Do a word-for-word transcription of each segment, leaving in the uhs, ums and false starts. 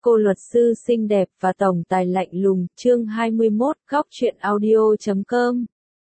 Cô luật sư xinh đẹp và tổng tài lạnh lùng, chương hai mươi mốt, góc truyện audio chấm com.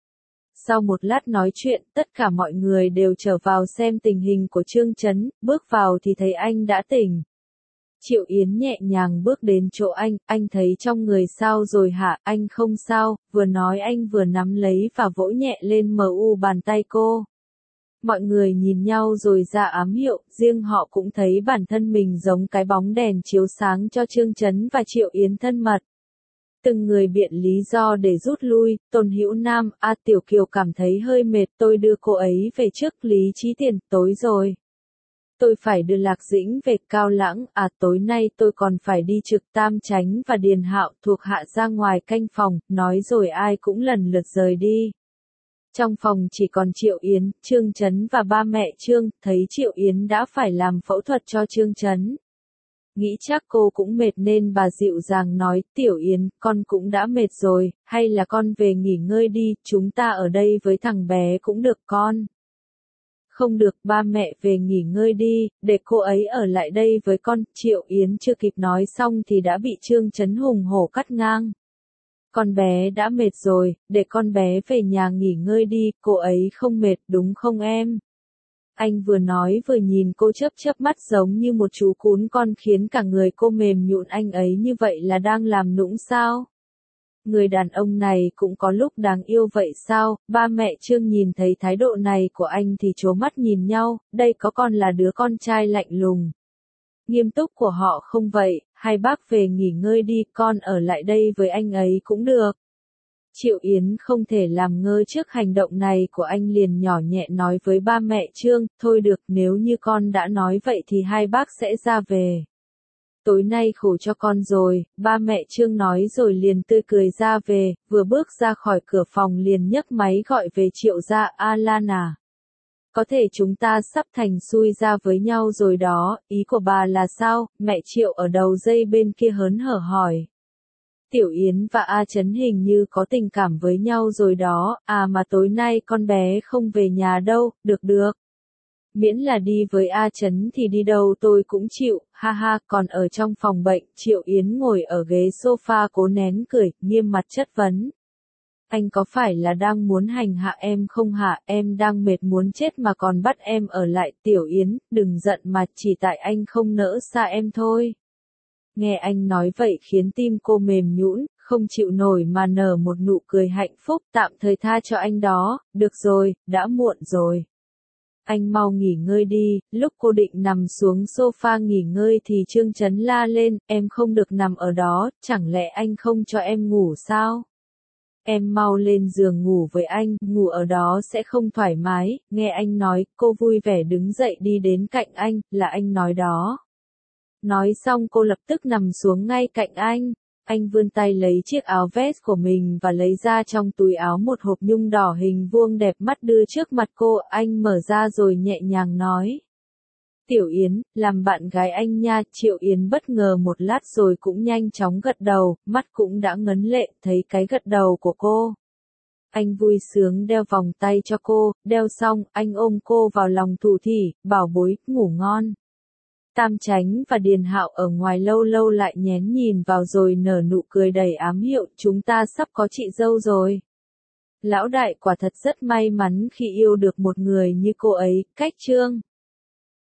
Sau một lát nói chuyện, tất cả mọi người đều trở vào xem tình hình của Trương Chấn, bước vào thì thấy anh đã tỉnh. Triệu Yến nhẹ nhàng bước đến chỗ anh, anh thấy trong người sao rồi hả, anh không sao, vừa nói anh vừa nắm lấy và vỗ nhẹ lên mờ u bàn tay cô. Mọi người nhìn nhau rồi ra ám hiệu, riêng họ cũng thấy bản thân mình giống cái bóng đèn chiếu sáng cho Trương Chấn và Triệu Yến thân mật. Từng người biện lý do để rút lui, Tôn Hữu Nam, A Tiểu Kiều cảm thấy hơi mệt, tôi đưa cô ấy về trước, Lý Chí Tiền, tối rồi. Tôi phải đưa Lạc Dĩnh về Cao Lãng, à tối nay tôi còn phải đi trực Tam Chánh và Điền Hạo thuộc hạ ra ngoài canh phòng, nói rồi ai cũng lần lượt rời đi. Trong phòng chỉ còn Triệu Yến, Trương Chấn và ba mẹ Trương, thấy Triệu Yến đã phải làm phẫu thuật cho Trương Chấn. Nghĩ chắc cô cũng mệt nên bà dịu dàng nói, Tiểu Yến, con cũng đã mệt rồi, hay là con về nghỉ ngơi đi, chúng ta ở đây với thằng bé cũng được con. Không được, ba mẹ về nghỉ ngơi đi, để cô ấy ở lại đây với con, Triệu Yến chưa kịp nói xong thì đã bị Trương Chấn hùng hổ cắt ngang. Con bé đã mệt rồi, để con bé về nhà nghỉ ngơi đi, cô ấy không mệt đúng không em? Anh vừa nói vừa nhìn cô chớp chớp mắt giống như một chú cún con khiến cả người cô mềm nhũn, anh ấy như vậy là đang làm nũng sao? Người đàn ông này cũng có lúc đáng yêu vậy sao? Ba mẹ Trương nhìn thấy thái độ này của anh thì trố mắt nhìn nhau, đây có còn là đứa con trai lạnh lùng, nghiêm túc của họ không vậy? Hai bác về nghỉ ngơi đi, con ở lại đây với anh ấy cũng được. Triệu Yến không thể làm ngơ trước hành động này của anh, liền nhỏ nhẹ nói với ba mẹ Trương, thôi được, nếu như con đã nói vậy thì hai bác sẽ ra về. Tối nay khổ cho con rồi, ba mẹ Trương nói rồi liền tươi cười ra về, vừa bước ra khỏi cửa phòng liền nhấc máy gọi về Triệu gia, Alan à. Có thể chúng ta sắp thành xui ra với nhau rồi đó, ý của bà là sao? Mẹ Triệu ở đầu dây bên kia hớn hở hỏi. Tiểu Yến và A Chấn hình như có tình cảm với nhau rồi đó, à mà tối nay con bé không về nhà đâu, được được. Miễn là đi với A Chấn thì đi đâu tôi cũng chịu, ha ha, còn ở trong phòng bệnh, Triệu Yến ngồi ở ghế sofa cố nén cười, nghiêm mặt chất vấn. Anh có phải là đang muốn hành hạ em không hả, em đang mệt muốn chết mà còn bắt em ở lại, Tiểu Yến, đừng giận mà chỉ tại anh không nỡ xa em thôi. Nghe anh nói vậy khiến tim cô mềm nhũn, không chịu nổi mà nở một nụ cười hạnh phúc, tạm thời tha cho anh đó, được rồi, đã muộn rồi. Anh mau nghỉ ngơi đi, lúc cô định nằm xuống sofa nghỉ ngơi thì Trương Chấn la lên, em không được nằm ở đó, chẳng lẽ anh không cho em ngủ sao? Em mau lên giường ngủ với anh, ngủ ở đó sẽ không thoải mái, nghe anh nói, cô vui vẻ đứng dậy đi đến cạnh anh, là anh nói đó. Nói xong cô lập tức nằm xuống ngay cạnh anh, anh vươn tay lấy chiếc áo vest của mình và lấy ra trong túi áo một hộp nhung đỏ hình vuông đẹp mắt đưa trước mặt cô, anh mở ra rồi nhẹ nhàng nói. Tiểu Yến, làm bạn gái anh nha, Triệu Yến bất ngờ một lát rồi cũng nhanh chóng gật đầu, mắt cũng đã ngấn lệ, thấy cái gật đầu của cô. Anh vui sướng đeo vòng tay cho cô, đeo xong, anh ôm cô vào lòng thủ thỉ, bảo bối, ngủ ngon. Tam Chánh và Điền Hạo ở ngoài lâu lâu lại nhén nhìn vào rồi nở nụ cười đầy ám hiệu, chúng ta sắp có chị dâu rồi. Lão đại quả thật rất may mắn khi yêu được một người như cô ấy, cách Trương